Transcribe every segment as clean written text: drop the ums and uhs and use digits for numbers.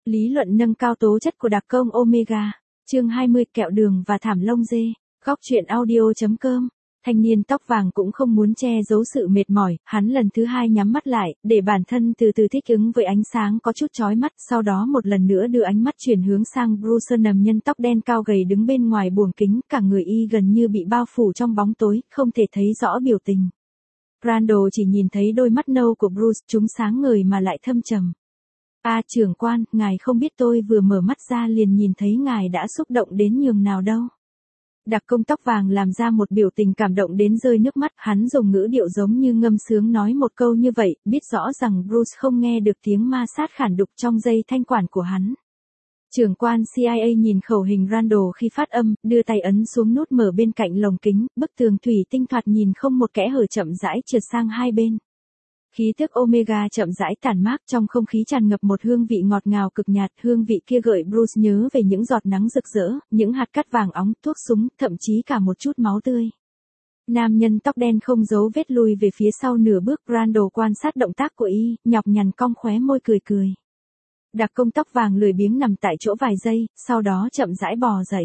Lý luận nâng cao tố chất của đặc công Omega. Chương 20 kẹo đường và thảm lông dê. Góc truyện audio.com. Thanh niên tóc vàng cũng không muốn che giấu sự mệt mỏi, hắn lần thứ hai nhắm mắt lại, để bản thân từ từ thích ứng với ánh sáng có chút chói mắt, sau đó một lần nữa đưa ánh mắt chuyển hướng sang Bruce, nằm nhân tóc đen cao gầy đứng bên ngoài buồng kính, cả người y gần như bị bao phủ trong bóng tối, không thể thấy rõ biểu tình. Randall chỉ nhìn thấy đôi mắt nâu của Bruce, chúng sáng ngời mà lại thâm trầm. Trưởng quan, ngài không biết tôi vừa mở mắt ra liền nhìn thấy ngài đã xúc động đến nhường nào đâu. Đặc công tóc vàng làm ra một biểu tình cảm động đến rơi nước mắt, hắn dùng ngữ điệu giống như ngâm sướng nói một câu như vậy, biết rõ rằng Bruce không nghe được tiếng ma sát khản đục trong dây thanh quản của hắn. Trưởng quan CIA nhìn khẩu hình Randall khi phát âm, đưa tay ấn xuống nút mở bên cạnh lồng kính, bức tường thủy tinh thoạt nhìn không một kẽ hở chậm rãi trượt sang hai bên. Khí tức Omega chậm rãi tản mát, trong không khí tràn ngập một hương vị ngọt ngào cực nhạt, hương vị kia gợi Bruce nhớ về những giọt nắng rực rỡ, những hạt cát vàng óng, thuốc súng, thậm chí cả một chút máu tươi. Nam nhân tóc đen không giấu vết lùi về phía sau nửa bước, Randall quan sát động tác của y, nhọc nhằn cong khóe môi cười cười. Đặc công tóc vàng lười biếng nằm tại chỗ vài giây, sau đó chậm rãi bò dậy.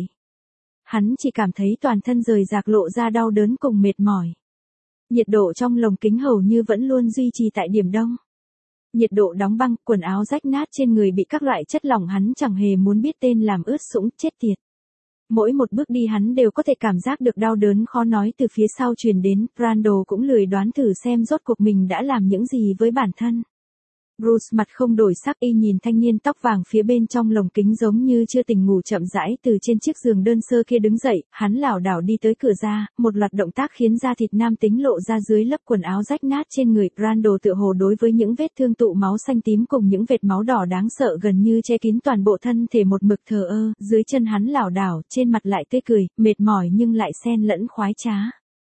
Hắn chỉ cảm thấy toàn thân rời rạc lộ ra đau đớn cùng mệt mỏi. Nhiệt độ trong lồng kính hầu như vẫn luôn duy trì tại điểm đông. Nhiệt độ đóng băng, quần áo rách nát trên người bị các loại chất lỏng hắn chẳng hề muốn biết tên làm ướt sũng, chết tiệt. Mỗi một bước đi hắn đều có thể cảm giác được đau đớn khó nói từ phía sau truyền đến, Randall cũng lười đoán thử xem rốt cuộc mình đã làm những gì với bản thân. Bruce mặt không đổi sắc, y nhìn thanh niên tóc vàng phía bên trong lồng kính giống như chưa tỉnh ngủ, chậm rãi từ trên chiếc giường đơn sơ kia đứng dậy, hắn lảo đảo đi tới cửa ra, một loạt động tác khiến da thịt nam tính lộ ra dưới lớp quần áo rách nát trên người. Randall tựa hồ đối với những vết thương tụ máu xanh tím cùng những vệt máu đỏ đáng sợ gần như che kín toàn bộ thân thể một mực thờ ơ, dưới chân hắn lảo đảo, trên mặt lại tươi cười, mệt mỏi nhưng lại xen lẫn khoái trá.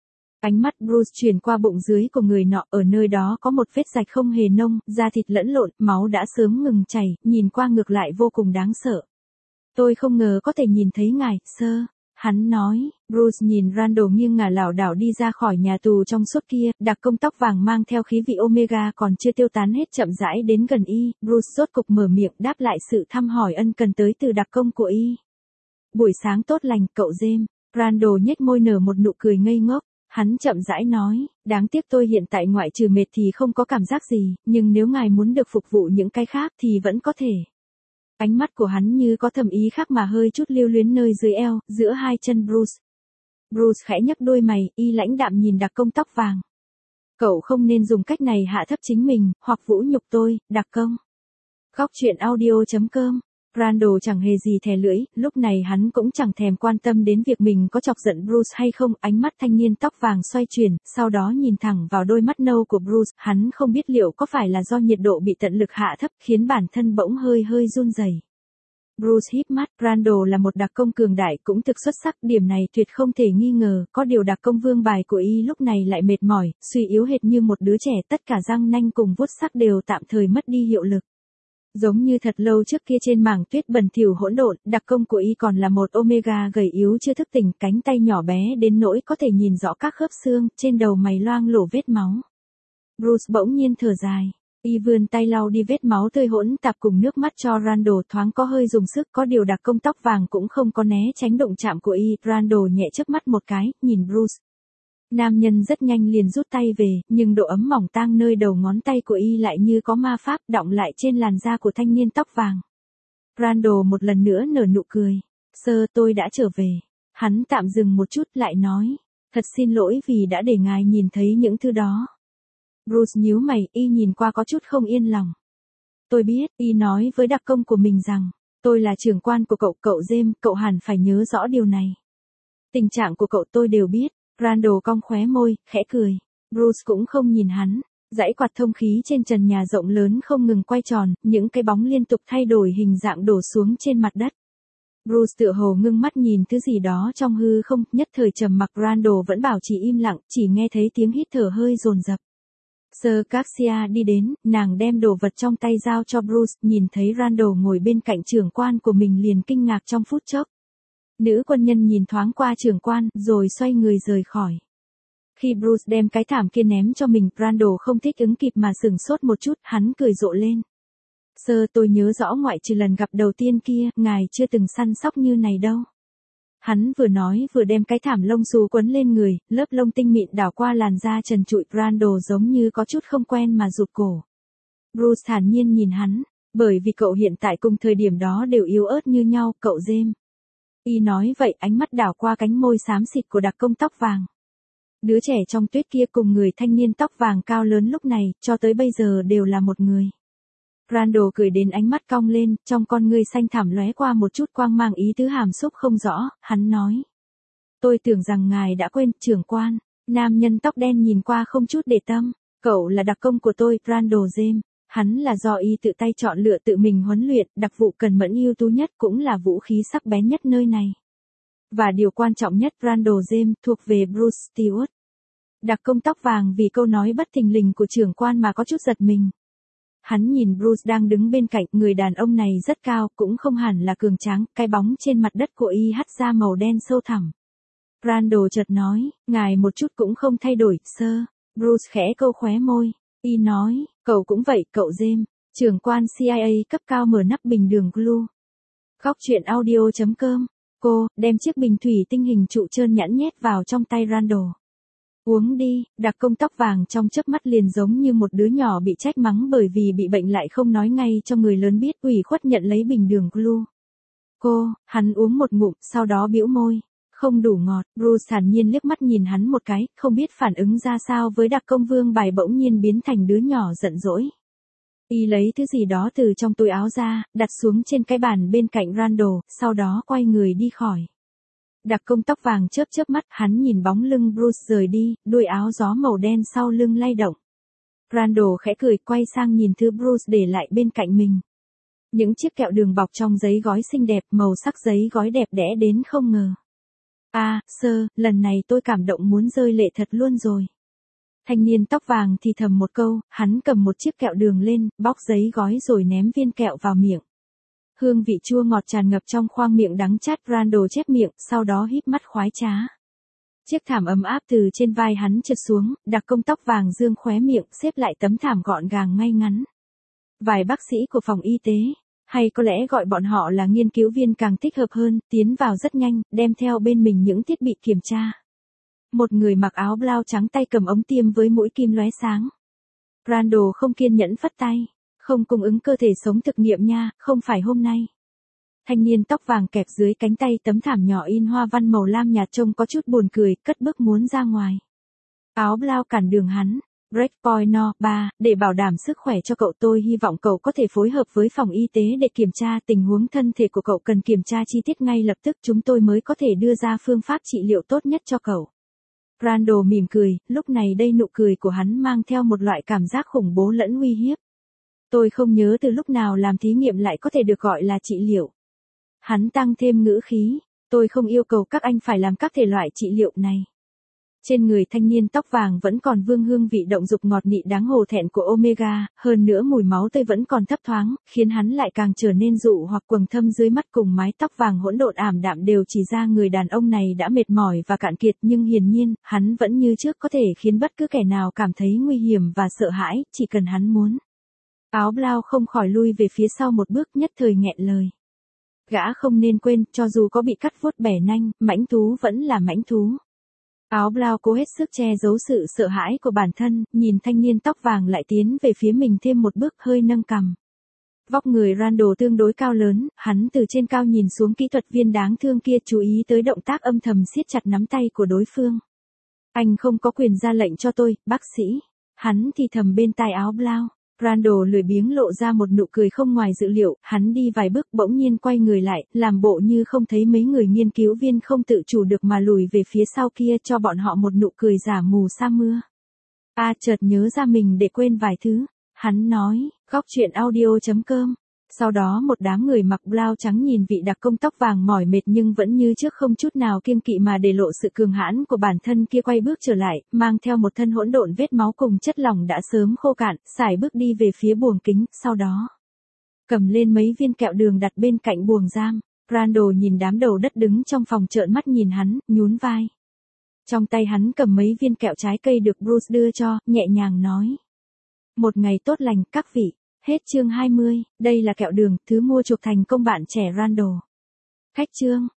Ánh mắt Bruce chuyển qua bụng dưới của người nọ, ở nơi đó có một vết rạch không hề nông, da thịt lẫn lộn, máu đã sớm ngừng chảy, nhìn qua ngược lại vô cùng đáng sợ. Tôi không ngờ có thể nhìn thấy ngài, sir. Hắn nói. Bruce nhìn Randall nghiêng ngả lảo đảo đi ra khỏi nhà tù trong suốt kia, đặc công tóc vàng mang theo khí vị Omega còn chưa tiêu tán hết chậm rãi đến gần y, Bruce rốt cục mở miệng đáp lại sự thăm hỏi ân cần tới từ đặc công của y. Buổi sáng tốt lành, cậu James. Randall nhếch môi nở một nụ cười ngây ngốc. Hắn chậm rãi nói, đáng tiếc tôi hiện tại ngoại trừ mệt thì không có cảm giác gì, nhưng nếu ngài muốn được phục vụ những cái khác thì vẫn có thể. Ánh mắt của hắn như có thầm ý khác mà hơi chút lưu luyến nơi dưới eo, giữa hai chân Bruce. Bruce khẽ nhấc đôi mày, y lãnh đạm nhìn đặc công tóc vàng. Cậu không nên dùng cách này hạ thấp chính mình, hoặc vũ nhục tôi, đặc công. Góc truyện audio.com. Randall chẳng hề gì thè lưỡi, lúc này hắn cũng chẳng thèm quan tâm đến việc mình có chọc giận Bruce hay không, ánh mắt thanh niên tóc vàng xoay chuyển, sau đó nhìn thẳng vào đôi mắt nâu của Bruce, hắn không biết liệu có phải là do nhiệt độ bị tận lực hạ thấp, khiến bản thân bỗng hơi run rẩy. Bruce híp mắt, Randall là một đặc công cường đại cũng thực xuất sắc, điểm này tuyệt không thể nghi ngờ, có điều đặc công vương bài của y lúc này lại mệt mỏi, suy yếu hệt như một đứa trẻ, tất cả răng nanh cùng vuốt sắc đều tạm thời mất đi hiệu lực. Giống như thật lâu trước kia trên mảng tuyết bẩn thỉu hỗn độn, đặc công của y còn là một Omega gầy yếu chưa thức tỉnh, cánh tay nhỏ bé đến nỗi có thể nhìn rõ các khớp xương, trên đầu mày loang lổ vết máu. Bruce bỗng nhiên thở dài. Y vươn tay lau đi vết máu tươi hỗn tạp cùng nước mắt cho Randall, thoáng có hơi dùng sức, có điều đặc công tóc vàng cũng không có né tránh động chạm của y. Randall nhẹ chớp mắt một cái, nhìn Bruce. Nam nhân rất nhanh liền rút tay về, nhưng độ ấm mỏng tang nơi đầu ngón tay của y lại như có ma pháp đọng lại trên làn da của thanh niên tóc vàng. Randall một lần nữa nở nụ cười. Sir, tôi đã trở về. Hắn tạm dừng một chút lại nói. Thật xin lỗi vì đã để ngài nhìn thấy những thứ đó. Bruce nhíu mày, y nhìn qua có chút không yên lòng. Tôi biết, y nói với đặc công của mình rằng, tôi là trưởng quan của cậu James, cậu hẳn phải nhớ rõ điều này. Tình trạng của cậu tôi đều biết. Randall cong khóe môi, khẽ cười. Bruce cũng không nhìn hắn. Dãy quạt thông khí trên trần nhà rộng lớn không ngừng quay tròn, những cái bóng liên tục thay đổi hình dạng đổ xuống trên mặt đất. Bruce tựa hồ ngưng mắt nhìn thứ gì đó trong hư không, nhất thời trầm mặc. Randall vẫn bảo trì im lặng, chỉ nghe thấy tiếng hít thở hơi dồn dập. Sir Garcia đi đến, nàng đem đồ vật trong tay giao cho Bruce, nhìn thấy Randall ngồi bên cạnh trưởng quan của mình liền kinh ngạc trong phút chốc. Nữ quân nhân nhìn thoáng qua trưởng quan, rồi xoay người rời khỏi. Khi Bruce đem cái thảm kia ném cho mình, Randall không thích ứng kịp mà sửng sốt một chút, hắn cười rộ lên. Sir, tôi nhớ rõ ngoại trừ lần gặp đầu tiên kia, ngài chưa từng săn sóc như này đâu. Hắn vừa nói vừa đem cái thảm lông xù quấn lên người, lớp lông tinh mịn đảo qua làn da trần trụi. Randall giống như có chút không quen mà rụt cổ. Bruce thản nhiên nhìn hắn, bởi vì cậu hiện tại cùng thời điểm đó đều yếu ớt như nhau, cậu James. Y nói vậy, ánh mắt đảo qua cánh môi xám xịt của đặc công tóc vàng. Đứa trẻ trong tuyết kia cùng người thanh niên tóc vàng cao lớn lúc này, cho tới bây giờ đều là một người. Randall cười đến ánh mắt cong lên, trong con ngươi xanh thẳm lóe qua một chút quang mang ý tứ hàm xúc không rõ, hắn nói. Tôi tưởng rằng ngài đã quên, trưởng quan. Nam nhân tóc đen nhìn qua không chút để tâm. Cậu là đặc công của tôi, Randall James. Hắn là do y tự tay chọn lựa tự mình huấn luyện, đặc vụ cần mẫn ưu tú nhất cũng là vũ khí sắc bén nhất nơi này. Và điều quan trọng nhất, Randall James thuộc về Bruce Stewart. Đặc công tóc vàng vì câu nói bất thình lình của trưởng quan mà có chút giật mình. Hắn nhìn Bruce đang đứng bên cạnh, người đàn ông này rất cao, cũng không hẳn là cường tráng, cái bóng trên mặt đất của y hắt ra màu đen sâu thẳm. Randall chợt nói, ngài một chút cũng không thay đổi, sir. Bruce khẽ câu khóe môi. Y nói, cậu cũng vậy, cậu James. Trưởng quan CIA cấp cao mở nắp bình đường glue. Góc truyện audio.com. Cô, đem chiếc bình thủy tinh hình trụ trơn nhẵn nhét vào trong tay Randall. Uống đi, đặc công tóc vàng trong chớp mắt liền giống như một đứa nhỏ bị trách mắng bởi vì bị bệnh lại không nói ngay cho người lớn biết, ủy khuất nhận lấy bình đường glue. Cô, hắn uống một ngụm, sau đó bĩu môi. Không đủ ngọt, Bruce thản nhiên liếc mắt nhìn hắn một cái, không biết phản ứng ra sao với đặc công vương bài bỗng nhiên biến thành đứa nhỏ giận dỗi. Y lấy thứ gì đó từ trong túi áo ra, đặt xuống trên cái bàn bên cạnh Randall, sau đó quay người đi khỏi. Đặc công tóc vàng chớp chớp mắt, hắn nhìn bóng lưng Bruce rời đi, đuôi áo gió màu đen sau lưng lay động. Randall khẽ cười, quay sang nhìn thứ Bruce để lại bên cạnh mình. Những chiếc kẹo đường bọc trong giấy gói xinh đẹp, màu sắc giấy gói đẹp đẽ đến không ngờ. Sir, lần này tôi cảm động muốn rơi lệ thật luôn rồi. Thanh niên tóc vàng thì thầm một câu, hắn cầm một chiếc kẹo đường lên, bóc giấy gói rồi ném viên kẹo vào miệng. Hương vị chua ngọt tràn ngập trong khoang miệng đắng chát. Randall chép miệng, sau đó híp mắt khoái trá. Chiếc thảm ấm áp từ trên vai hắn trượt xuống, đặc công tóc vàng dương khóe miệng, xếp lại tấm thảm gọn gàng ngay ngắn. Vài bác sĩ của phòng y tế, hay có lẽ gọi bọn họ là nghiên cứu viên càng thích hợp hơn, tiến vào rất nhanh, đem theo bên mình những thiết bị kiểm tra. Một người mặc áo blau trắng tay cầm ống tiêm với mũi kim lóe sáng. Randall không kiên nhẫn phất tay. Không cung ứng cơ thể sống thực nghiệm nha, không phải hôm nay. Thanh niên tóc vàng kẹp dưới cánh tay tấm thảm nhỏ in hoa văn màu lam nhạt trông có chút buồn cười, cất bước muốn ra ngoài. Áo blau cản đường hắn. Breakpoint No. 3, để bảo đảm sức khỏe cho cậu, tôi hy vọng cậu có thể phối hợp với phòng y tế để kiểm tra tình huống thân thể của cậu, cần kiểm tra chi tiết ngay lập tức, chúng tôi mới có thể đưa ra phương pháp trị liệu tốt nhất cho cậu. Randall mỉm cười, lúc này đây nụ cười của hắn mang theo một loại cảm giác khủng bố lẫn uy hiếp. Tôi không nhớ từ lúc nào làm thí nghiệm lại có thể được gọi là trị liệu. Hắn tăng thêm ngữ khí, tôi không yêu cầu các anh phải làm các thể loại trị liệu này. Trên người thanh niên tóc vàng vẫn còn vương hương vị động dục ngọt nị đáng hổ thẹn của Omega, hơn nữa mùi máu tươi vẫn còn thấp thoáng, khiến hắn lại càng trở nên dụ hoặc quầng thâm dưới mắt, cùng mái tóc vàng hỗn độn ảm đạm đều chỉ ra người đàn ông này đã mệt mỏi và cạn kiệt, nhưng hiển nhiên, hắn vẫn như trước có thể khiến bất cứ kẻ nào cảm thấy nguy hiểm và sợ hãi, chỉ cần hắn muốn. Áo blau không khỏi lui về phía sau một bước, nhất thời nghẹn lời. Gã không nên quên, cho dù có bị cắt vuốt bẻ nanh, mãnh thú vẫn là mãnh thú. Áo blau cố hết sức che giấu sự sợ hãi của bản thân, nhìn thanh niên tóc vàng lại tiến về phía mình thêm một bước, hơi nâng cằm. Vóc người Randall tương đối cao lớn, hắn từ trên cao nhìn xuống kỹ thuật viên đáng thương kia, chú ý tới động tác âm thầm siết chặt nắm tay của đối phương. Anh không có quyền ra lệnh cho tôi, bác sĩ. Hắn thì thầm bên tai áo blau. Randall lười biếng lộ ra một nụ cười không ngoài dự liệu, hắn đi vài bước bỗng nhiên quay người lại, làm bộ như không thấy mấy người nghiên cứu viên không tự chủ được mà lùi về phía sau kia, cho bọn họ một nụ cười giả mù sa mưa. Chợt nhớ ra mình để quên vài thứ. Hắn nói, góc truyện audio.com. Sau đó một đám người mặc blau trắng nhìn vị đặc công tóc vàng mỏi mệt nhưng vẫn như trước không chút nào kiêng kỵ mà để lộ sự cường hãn của bản thân kia, quay bước trở lại, mang theo một thân hỗn độn vết máu cùng chất lỏng đã sớm khô cạn, sải bước đi về phía buồng kính, sau đó cầm lên mấy viên kẹo đường đặt bên cạnh buồng giam. Randall nhìn đám đầu đất đứng trong phòng trợn mắt nhìn hắn, nhún vai. Trong tay hắn cầm mấy viên kẹo trái cây được Bruce đưa cho, nhẹ nhàng nói. Một ngày tốt lành, các vị. Hết chương 20, đây là kẹo đường, thứ mua chuộc thành công bạn trẻ Randall. Khách chương.